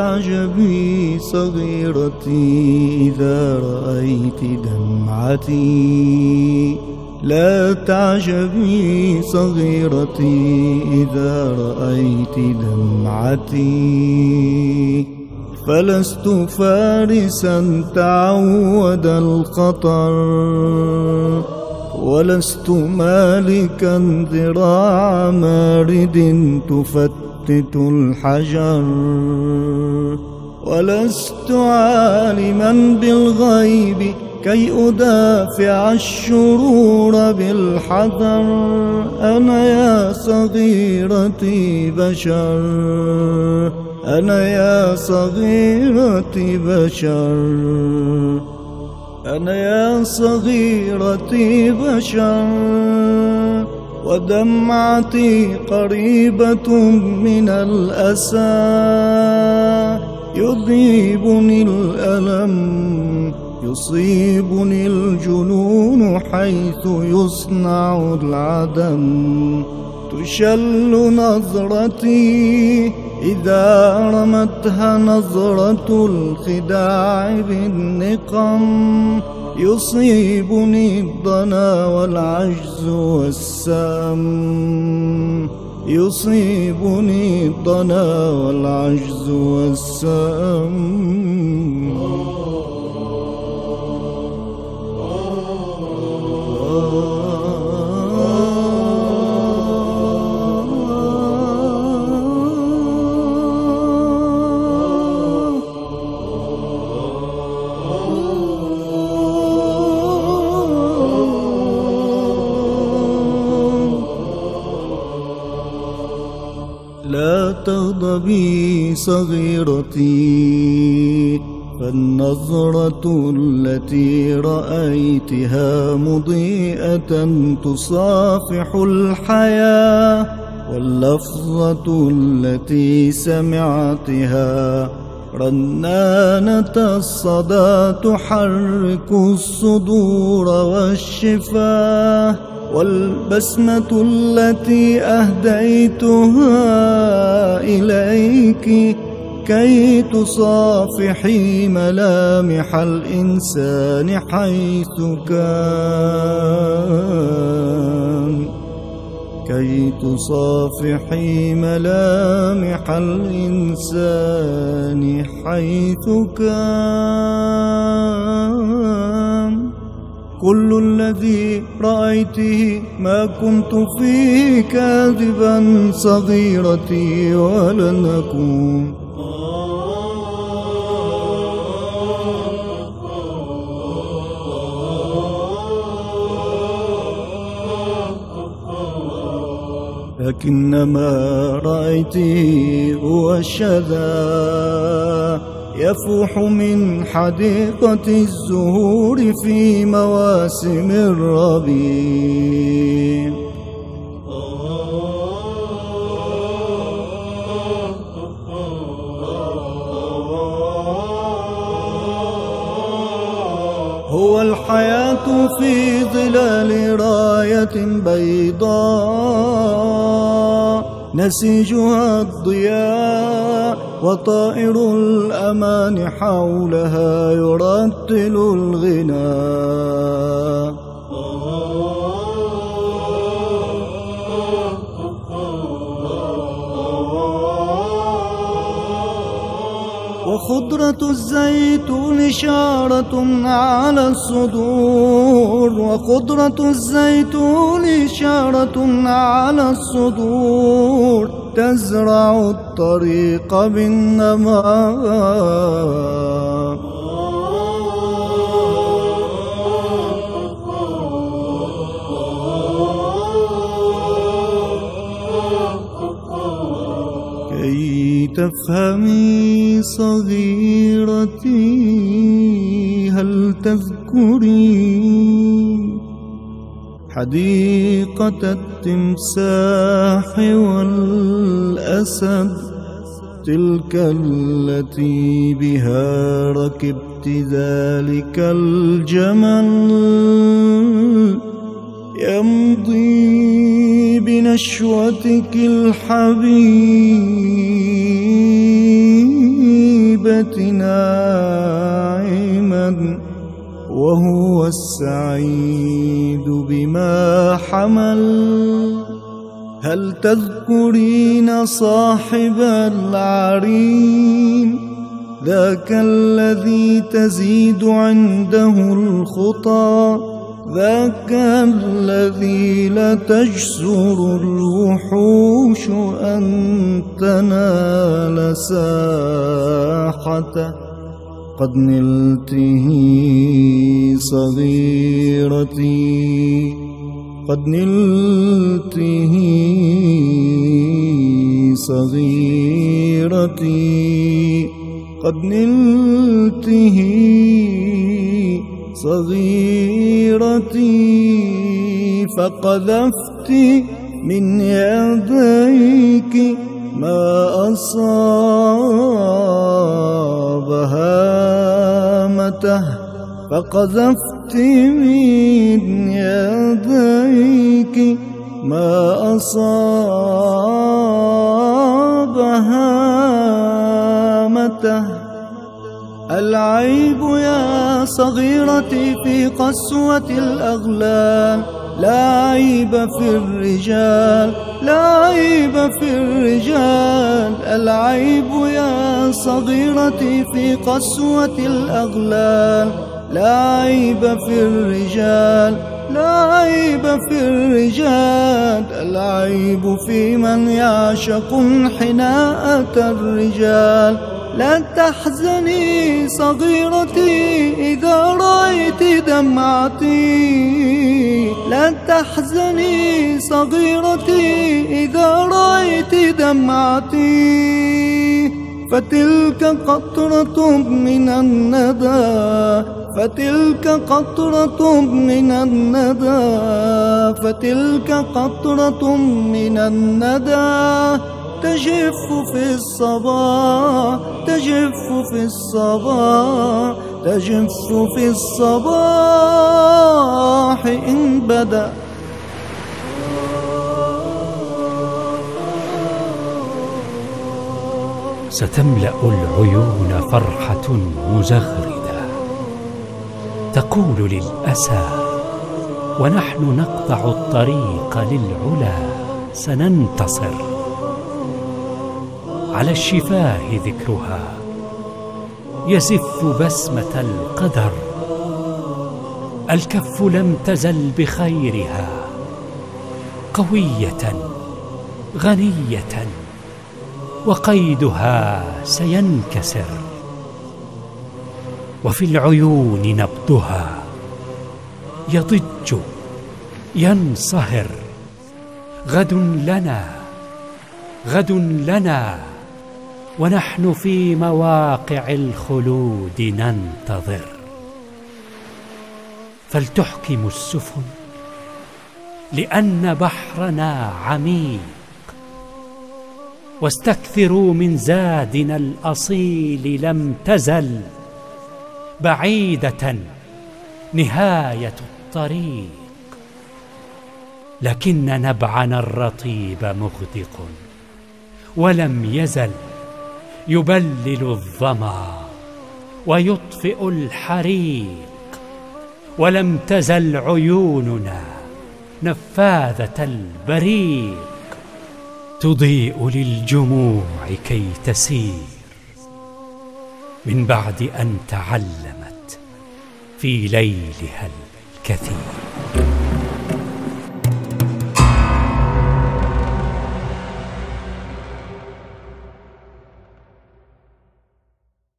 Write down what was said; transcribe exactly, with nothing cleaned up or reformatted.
تعجبي صغيرتي إذا رأيت دمعتي، لا تعجبي صغيرتي إذا رأيت دمعتي، فلست فارسا تعود الخطر، ولست مالكا ذراع مارد تفتت الحجر، ولست عالما بالغيب كي أدافع الشرور بالحذر. أنا يا صغيرتي بشر، أنا يا صغيرتي بشر، أنا يا صغيرتي بشر، ودمعتي قريبة من الأسى، يذيبني الألم يصيبني الجنون حيث يصنع العدم، تشل نظرتي إذا رمتها نظرة الخداع بالنقم، يصيبني الضنا والعجز والسام، يصيبني الضنا والعجز والسام. لا تغضبي صغيرتي، فالنظرة التي رأيتها مضيئة تصافح الحياة، واللفظة التي سمعتها رنانة الصدى تحرك الصدور والشفاه، والبسمة التي أهديتها إليك كي تصافحي ملامح الإنسان حيث كان، كي تصافحي ملامح الإنسان حيث كان. كل الذي رأيته ما كنت فيه كاذبا صغيرتي ولن أكون. لكنما رأيته هو الشذا يفوح من حديقة الزهور في مواسم الربيع. هو الحياة في ظلال راية بيضاء نسيجها الضياء، وطائر الأمان حولها يرتل الغناء. وخضرة الزيتون شارة على الصدور، وخضرة الزيتون شارة على الصدور تزرع الطريق بالنماء. كي تفهمي صغيرتي، هل تذكري حديقة التمساح والأسد، تلك التي بها ركبت ذلك الجمل، يمضي بنشوتك الحبيب الغيبة ناعما وهو السعيد بما حمل. هل تذكرين صاحب العرين ذاك الذي تزيد عنده الخطى، ذاك الذي لا تجسر الوحوش أن تنال ساحته. قد نلته صغيرتي، قد نلته صغيرتي، قد نلته صغيرتي. فقذفت من يديك ما أصاب هامته، فقذفت من يديك ما أصاب هامته. العيب يا صغيرتي في قسوة الأغلال، لا عيب في الرجال، لا عيب في الرجال. العيب يا صغيرتي في قسوة الأغلال، لا عيب في الرجال، لا عيب في الرجال. العيب في من يعشق حناءة الرجال. لا تحزني صغيرتي إذا رأيت دمعتي، لا تحزني صغيرتي إذا رأيت دمعتي. فتلك قطرة من الندى، فتلك قطرة من الندى، فتلك قطرة من الندى. تجف في الصباح، تجف في الصباح، تجف في الصباح إن بدا. ستملأ العيون فرحة مزغردة تقول للأسى ونحن نقطع الطريق للعلا سننتصر. على الشفاه ذكرها يزف بسمة القدر. الكف لم تزل بخيرها قوية غنية، وقيدها سينكسر. وفي العيون نبضها يضج ينصهر. غد لنا، غد لنا، ونحن في مواقع الخلود ننتظر. فلتحكم السفن لأن بحرنا عميق، واستكثروا من زادنا الأصيل. لم تزل بعيدة نهاية الطريق، لكن نبعنا الرطيب مغدق، ولم يزل يبلل الظما ويطفئ الحريق. ولم تزل عيوننا نفاذة البريق، تضيء للجموع كي تسير من بعد أن تعلمت في ليلها الكثير.